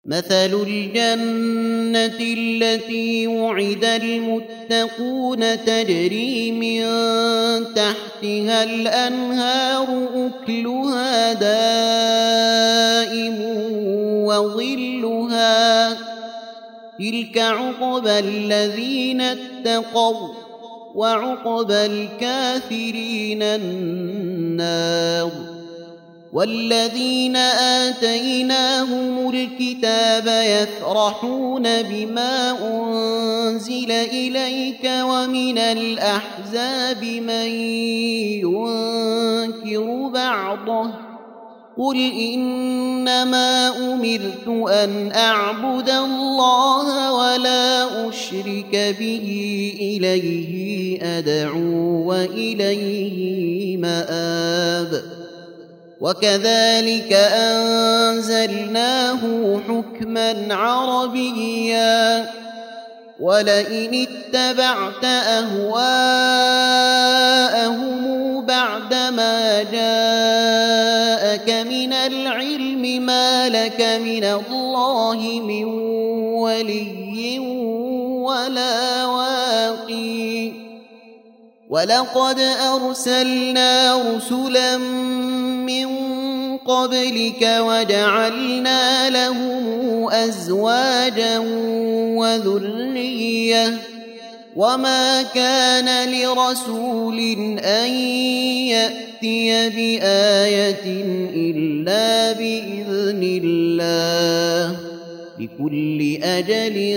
مثل الجنة التي وعد المتقون تجري من تحتها الأنهار أكلها دائم وظلها تلك عقبى الذين اتقوا وعقبى الكافرين النار والذين آتيناهم الكتاب يفرحون بما أنزل إليك ومن الأحزاب من ينكر بعضه قل إنما أمرت أن أعبد الله ولا أشرك به إليه أدعو وإليه مآب وكذلك أنزلناه حكما عربيا ولئن اتبعت أهواءهم بعدما جاءك من العلم ما لك من الله من ولي ولا واقي ولقد أرسلنا رسلا من قبلك وجعلنا لهم أزواجا وذرية وما كان لرسول أن يأتي بآية إلا بإذن الله لكل أجل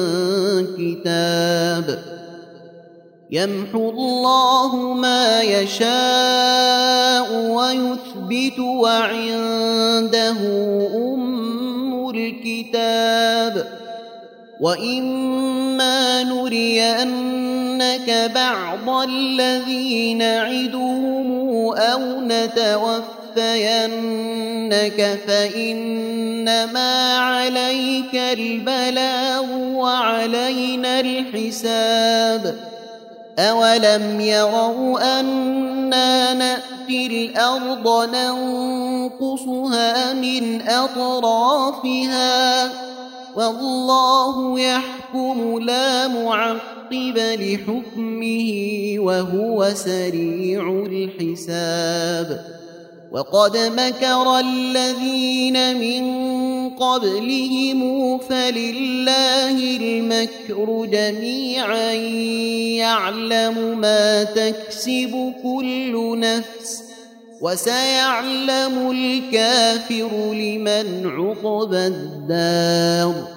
كتاب يمحو الله ما يشاء ويثبت وعنده أم الكتاب وإما نرينك بعض الذي نعدهم أو نتوفينك فإنما عليك البلاغ وعلينا الحساب أولم يروا أنا نأتي الأرض ننقصها من أطرافها والله يحكم لا معقب لحكمه وهو سريع الحساب وقد مكر الذين من قبلهم فلله المكر جميعا يعلم ما تكسب كل نفس وسيعلم الكافر لمن عقبى الدار